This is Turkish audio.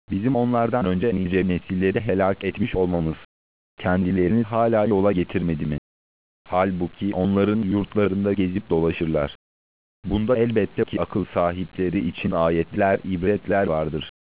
bizim onlardan önce nice nesilleri helak etmiş olmamız, kendilerini hala yola getirmedi mi? Halbuki onların yurtlarında gezip dolaşırlar. Bunda elbette ki akıl sahipleri için ayetler, ibretler vardır.